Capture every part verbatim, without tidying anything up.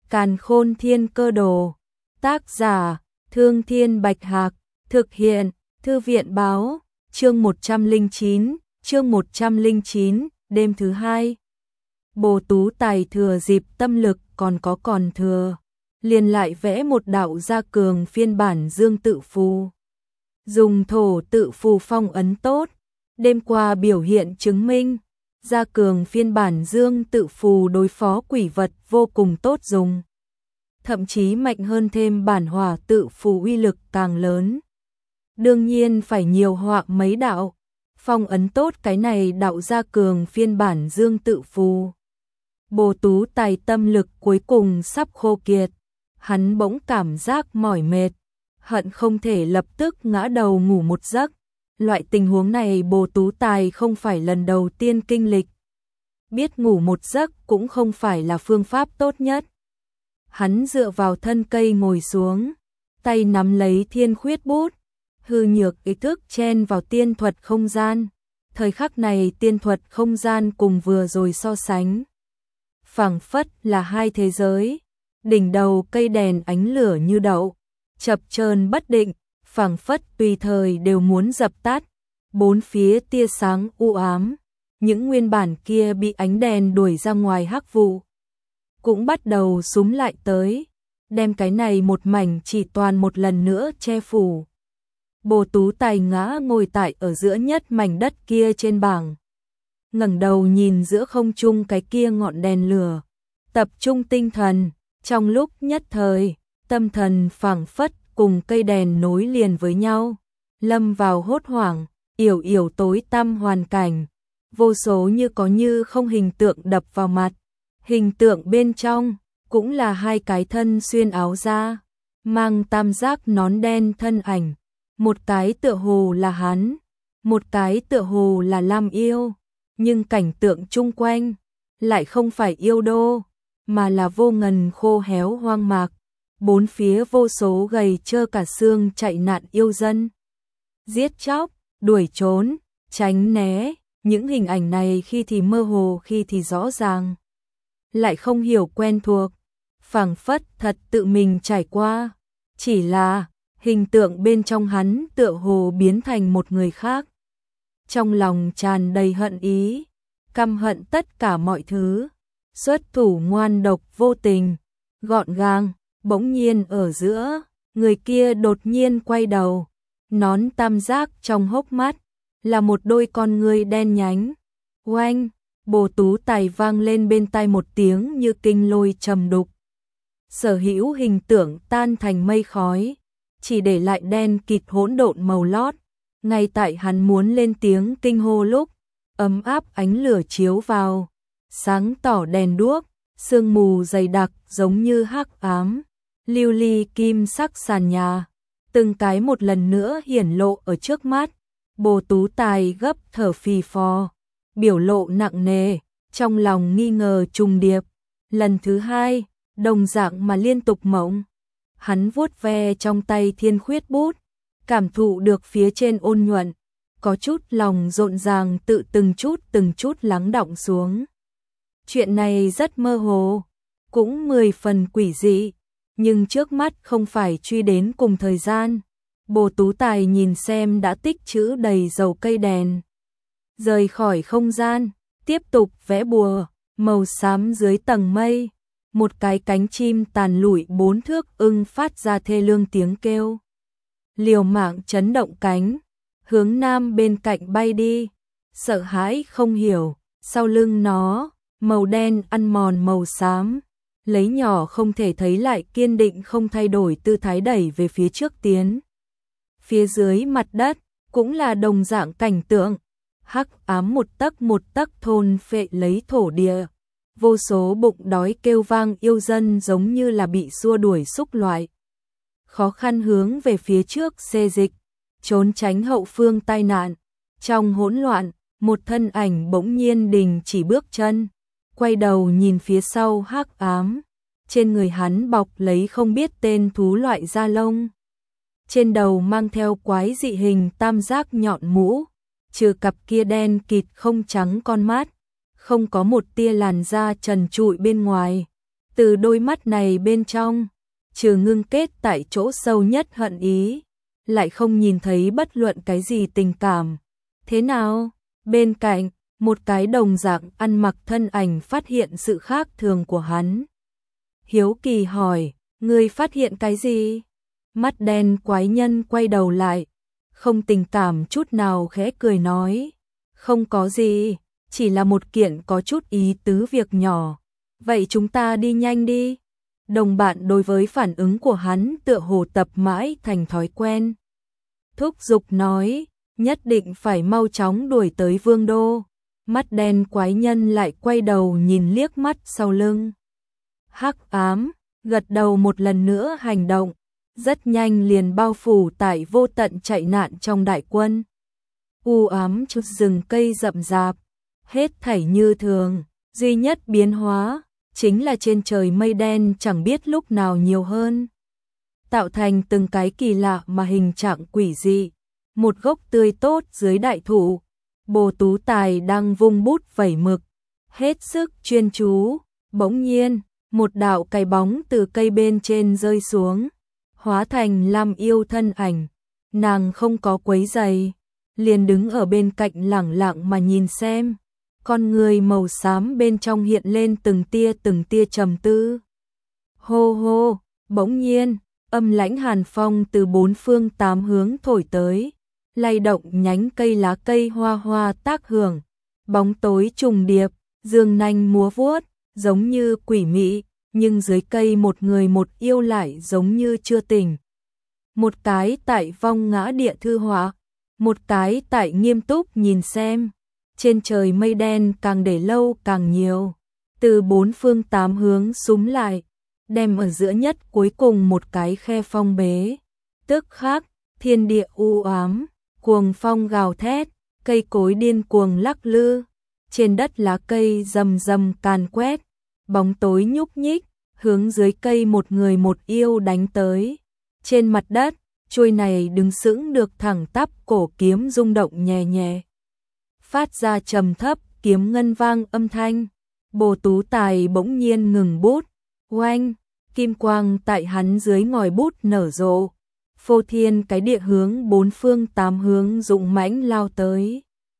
Càn Khôn Thiên Cơ Đồ. Tác giả: Thương Thiên Bạch Hạc. Thực hiện: Thư viện báo. Chương một trăm lẻ chín, chương một trăm lẻ chín, đêm thứ hai. Bồ Tú Tài thừa dịp tâm lực còn có còn thừa, liền lại vẽ một đạo gia cường phiên bản dương tự phù. Dùng thổ tự phù phong ấn tốt, đêm qua biểu hiện chứng minh, gia cường phiên bản dương tự phù đối phó quỷ vật vô cùng tốt dùng. Thậm chí mạnh hơn thêm bản hỏa tự phù uy lực càng lớn. Đương nhiên phải nhiều họa mấy đạo, phong ấn tốt cái này đạo gia cường phiên bản dương tự phù. Bồ Tú Tài tâm lực cuối cùng sắp khô kiệt, hắn bỗng cảm giác mỏi mệt, hận không thể lập tức ngã đầu ngủ một giấc. Loại tình huống này Bồ Tú Tài không phải lần đầu tiên kinh lịch. Biết ngủ một giấc cũng không phải là phương pháp tốt nhất. Hắn dựa vào thân cây ngồi xuống, tay nắm lấy thiên khuyết bút, hư nhược ý thức chen vào tiên thuật không gian. Thời khắc này tiên thuật không gian cùng vừa rồi so sánh, phảng phất là hai thế giới. Đỉnh đầu cây đèn ánh lửa như đậu, chập chờn bất định, phảng phất tùy thời đều muốn dập tắt. Bốn phía tia sáng u ám, những nguyên bản kia bị ánh đèn đuổi ra ngoài hắc vụ cũng bắt đầu súm lại tới, đem cái này một mảnh chỉ toàn một lần nữa che phủ. Bồ Tú Tài ngã ngồi tại ở giữa nhất mảnh đất kia trên bảng, ngẩng đầu nhìn giữa không trung cái kia ngọn đèn lửa, tập trung tinh thần. Trong lúc nhất thời, tâm thần phảng phất cùng cây đèn nối liền với nhau, lâm vào hốt hoảng, yểu yểu tối tăm hoàn cảnh, vô số như có như không hình tượng đập vào mặt. Hình tượng bên trong cũng là hai cái thân xuyên áo da, mang tam giác nón đen thân ảnh, một cái tựa hồ là hắn, một cái tựa hồ là Lam Yêu, nhưng cảnh tượng chung quanh lại không phải yêu đô, mà là vô ngần khô héo hoang mạc. Bốn phía vô số gầy trơ cả xương chạy nạn yêu dân, giết chóc, đuổi trốn, tránh né. Những hình ảnh này khi thì mơ hồ, khi thì rõ ràng, lại không hiểu quen thuộc, phảng phất thật tự mình trải qua. Chỉ là hình tượng bên trong hắn tựa hồ biến thành một người khác, trong lòng tràn đầy hận ý, căm hận tất cả mọi thứ, xuất thủ ngoan độc vô tình, gọn gàng. Bỗng nhiên ở giữa, người kia đột nhiên quay đầu, nón tam giác trong hốc mắt là một đôi con ngươi đen nhánh. Oanh! Bồ Tú Tài vang lên bên tai một tiếng như kinh lôi trầm đục. Sở hữu hình tượng tan thành mây khói, chỉ để lại đen kịt hỗn độn màu lót. Ngay tại hắn muốn lên tiếng kinh hô lúc, ấm áp ánh lửa chiếu vào, sáng tỏ đèn đuốc, sương mù dày đặc giống như hắc ám, lưu ly kim sắc sàn nhà, từng cái một lần nữa hiển lộ ở trước mắt. Bồ Tú Tài gấp thở phì phò, biểu lộ nặng nề, trong lòng nghi ngờ trùng điệp. Lần thứ hai, đồng dạng mà liên tục mộng. Hắn vuốt ve trong tay thiên khuyết bút, cảm thụ được phía trên ôn nhuận, có chút lòng rộn ràng tự từng chút từng chút lắng đọng xuống. Chuyện này rất mơ hồ, cũng mười phần quỷ dị, nhưng trước mắt không phải truy đến cùng thời gian. Bồ Tú Tài nhìn xem đã tích trữ đầy dầu cây đèn, rời khỏi không gian, tiếp tục vẽ bùa, màu xám dưới tầng mây, một cái cánh chim tàn lụi bốn thước ưng phát ra thê lương tiếng kêu, liều mạng chấn động cánh, hướng nam bên cạnh bay đi, sợ hãi không hiểu, sau lưng nó, màu đen ăn mòn màu xám, lấy nhỏ không thể thấy lại kiên định không thay đổi tư thái đẩy về phía trước tiến. Phía dưới mặt đất cũng là đồng dạng cảnh tượng, hắc ám một tấc một tấc thôn phệ lấy thổ địa, vô số bụng đói kêu vang yêu dân giống như là bị xua đuổi xúc loại, khó khăn hướng về phía trước xê dịch, trốn tránh hậu phương tai nạn. Trong hỗn loạn, một thân ảnh bỗng nhiên đình chỉ bước chân, quay đầu nhìn phía sau hắc ám, trên người hắn bọc lấy không biết tên thú loại da lông, trên đầu mang theo quái dị hình tam giác nhọn mũ, trừ cặp kia đen kịt không trắng con mắt, không có một tia làn da trần trụi bên ngoài, Từ đôi mắt này bên trong, trừ ngưng kết tại chỗ sâu nhất hận ý, lại không nhìn thấy bất luận cái gì tình cảm. Thế nào? Bên cạnh, một cái đồng dạng ăn mặc thân ảnh phát hiện sự khác thường của hắn. Hiếu kỳ hỏi, ngươi phát hiện cái gì? Mắt đen quái nhân quay đầu lại, không tình cảm chút nào khẽ cười nói, không có gì, chỉ là một kiện có chút ý tứ việc nhỏ. Vậy chúng ta đi nhanh đi. Đồng bạn đối với phản ứng của hắn tựa hồ tập mãi thành thói quen. Thúc giục nói, nhất định phải mau chóng đuổi tới vương đô. Mắt đen quái nhân lại quay đầu nhìn liếc mắt sau lưng. Hắc ám, gật đầu một lần nữa hành động, rất nhanh liền bao phủ tại vô tận chạy nạn trong đại quân. U ám chút rừng cây rậm rạp, hết thảy như thường, duy nhất biến hóa chính là trên trời mây đen chẳng biết lúc nào nhiều hơn, tạo thành từng cái kỳ lạ mà hình trạng quỷ dị. Một gốc tươi tốt dưới đại thụ, Bồ Tú Tài đang vung bút vẩy mực, hết sức chuyên chú. Bỗng nhiên, một đạo cái bóng từ cây bên trên rơi xuống, hóa thành Lam Yêu thân ảnh. Nàng không có quấy giày, liền đứng ở bên cạnh lẳng lặng mà nhìn xem. Con người màu xám bên trong hiện lên từng tia từng tia trầm tư. Hô hô, bỗng nhiên, âm lãnh hàn phong từ bốn phương tám hướng thổi tới, lay động nhánh cây lá cây hoa hoa tác hưởng. Bóng tối trùng điệp, dương nanh múa vuốt, giống như quỷ mị, nhưng dưới cây một người một yêu lại giống như chưa tỉnh. Một cái tại vong ngã địa thư họa, một cái tại nghiêm túc nhìn xem. Trên trời mây đen càng để lâu càng nhiều, từ bốn phương tám hướng súm lại, đem ở giữa nhất cuối cùng một cái khe phong bế. Tức khắc, thiên địa u ám, cuồng phong gào thét, cây cối điên cuồng lắc lư, trên đất lá cây rầm rầm càn quét, bóng tối nhúc nhích, hướng dưới cây một người một yêu đánh tới. Trên mặt đất, chuôi này đứng sững được thẳng tắp cổ kiếm rung động nhẹ nhẹ, phát ra trầm thấp kiếm ngân vang âm thanh. Bồ Tú Tài bỗng nhiên ngừng bút, oanh, kim quang tại hắn dưới ngòi bút nở rộ, phô thiên cái địa hướng bốn phương tám hướng dũng mãnh lao tới.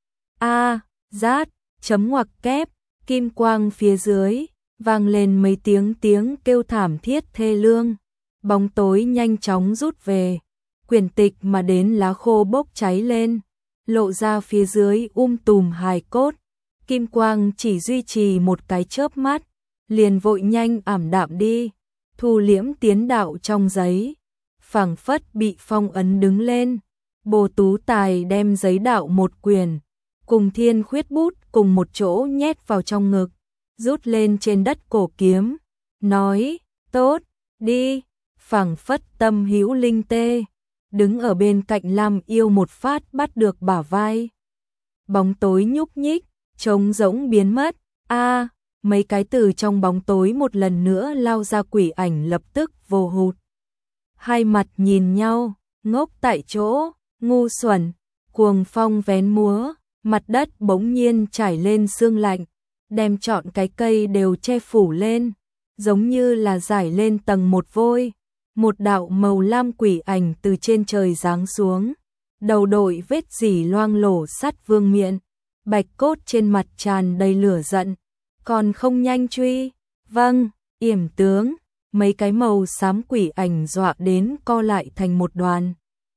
A, rát, chấm ngoặc kép, kim quang phía dưới vang lên mấy tiếng tiếng kêu thảm thiết thê lương. Bóng tối nhanh chóng rút về, quyển tịch mà đến lá khô bốc cháy lên, lộ ra phía dưới um tùm hài cốt. Kim quang chỉ duy trì một cái chớp mắt, liền vội nhanh ảm đạm đi, thu liễm tiến đạo trong giấy, phảng phất bị phong ấn đứng lên. Bồ Tú Tài đem giấy đạo một quyển, cùng thiên khuyết bút cùng một chỗ nhét vào trong ngực, rút lên trên đất cổ kiếm, nói, tốt, đi, phảng phất tâm hữu linh tê, đứng ở bên cạnh Lam Yêu một phát bắt được bả vai. Bóng tối nhúc nhích, trống rỗng biến mất. A, mấy cái từ trong bóng tối một lần nữa lao ra quỷ ảnh lập tức vô hụt. Hai mặt nhìn nhau, ngốc tại chỗ, ngu xuẩn, cuồng phong vén múa, mặt đất bỗng nhiên trải lên sương lạnh, đem trọn cái cây đều che phủ lên, giống như là rải lên tầng một vôi. Một đạo màu lam quỷ ảnh từ trên trời giáng xuống, đầu đội vết dỉ loang lổ sắt vương miện, bạch cốt trên mặt tràn đầy lửa giận, còn không nhanh truy. Vâng, yểm tướng. Mấy cái màu xám quỷ ảnh dọa đến co lại thành một đoàn,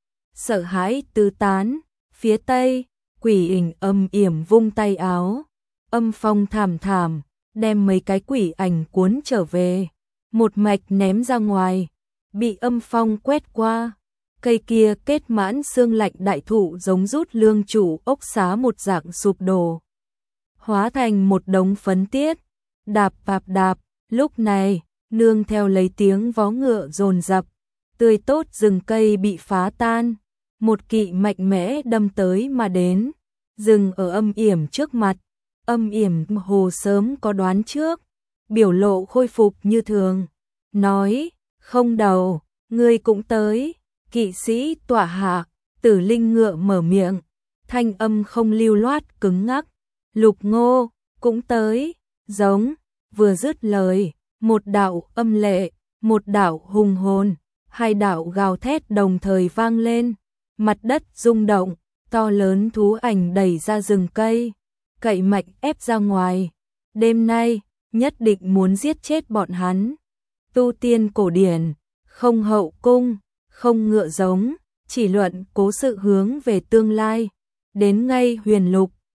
sợ hãi tứ tán. Phía tây, quỷ ảnh âm yểm vung tay áo, âm phong thảm thảm, đem mấy cái quỷ ảnh cuốn trở về, một mạch ném ra ngoài, bị âm phong quét qua. Cây kia kết mãn xương lạnh đại thụ giống rút lương chủ ốc xá một dạng sụp đổ, hóa thành một đống phấn tiết, đạp đạp đạp. Lúc này, nương theo lấy tiếng vó ngựa dồn dập, tươi tốt rừng cây bị phá tan, một kỵ mạnh mẽ đâm tới mà đến, dừng ở âm yểm trước mặt. Âm yểm hồ sớm có đoán trước, biểu lộ khôi phục như thường, nói, không đầu, ngươi cũng tới. Kỵ sĩ tọa hạ, Tử Linh ngựa mở miệng, thanh âm không lưu loát cứng ngắc, Lục Ngô cũng tới. Giống, vừa dứt lời, một đạo âm lệ, một đạo hùng hồn, hai đạo gào thét đồng thời vang lên, mặt đất rung động, to lớn thú ảnh đẩy ra rừng cây, cậy mạnh ép ra ngoài. Đêm nay, nhất định muốn giết chết bọn hắn. Tu tiên cổ điển, không hậu cung, không ngựa giống, chỉ luận cố sự hướng về tương lai. Đến ngay huyền lục,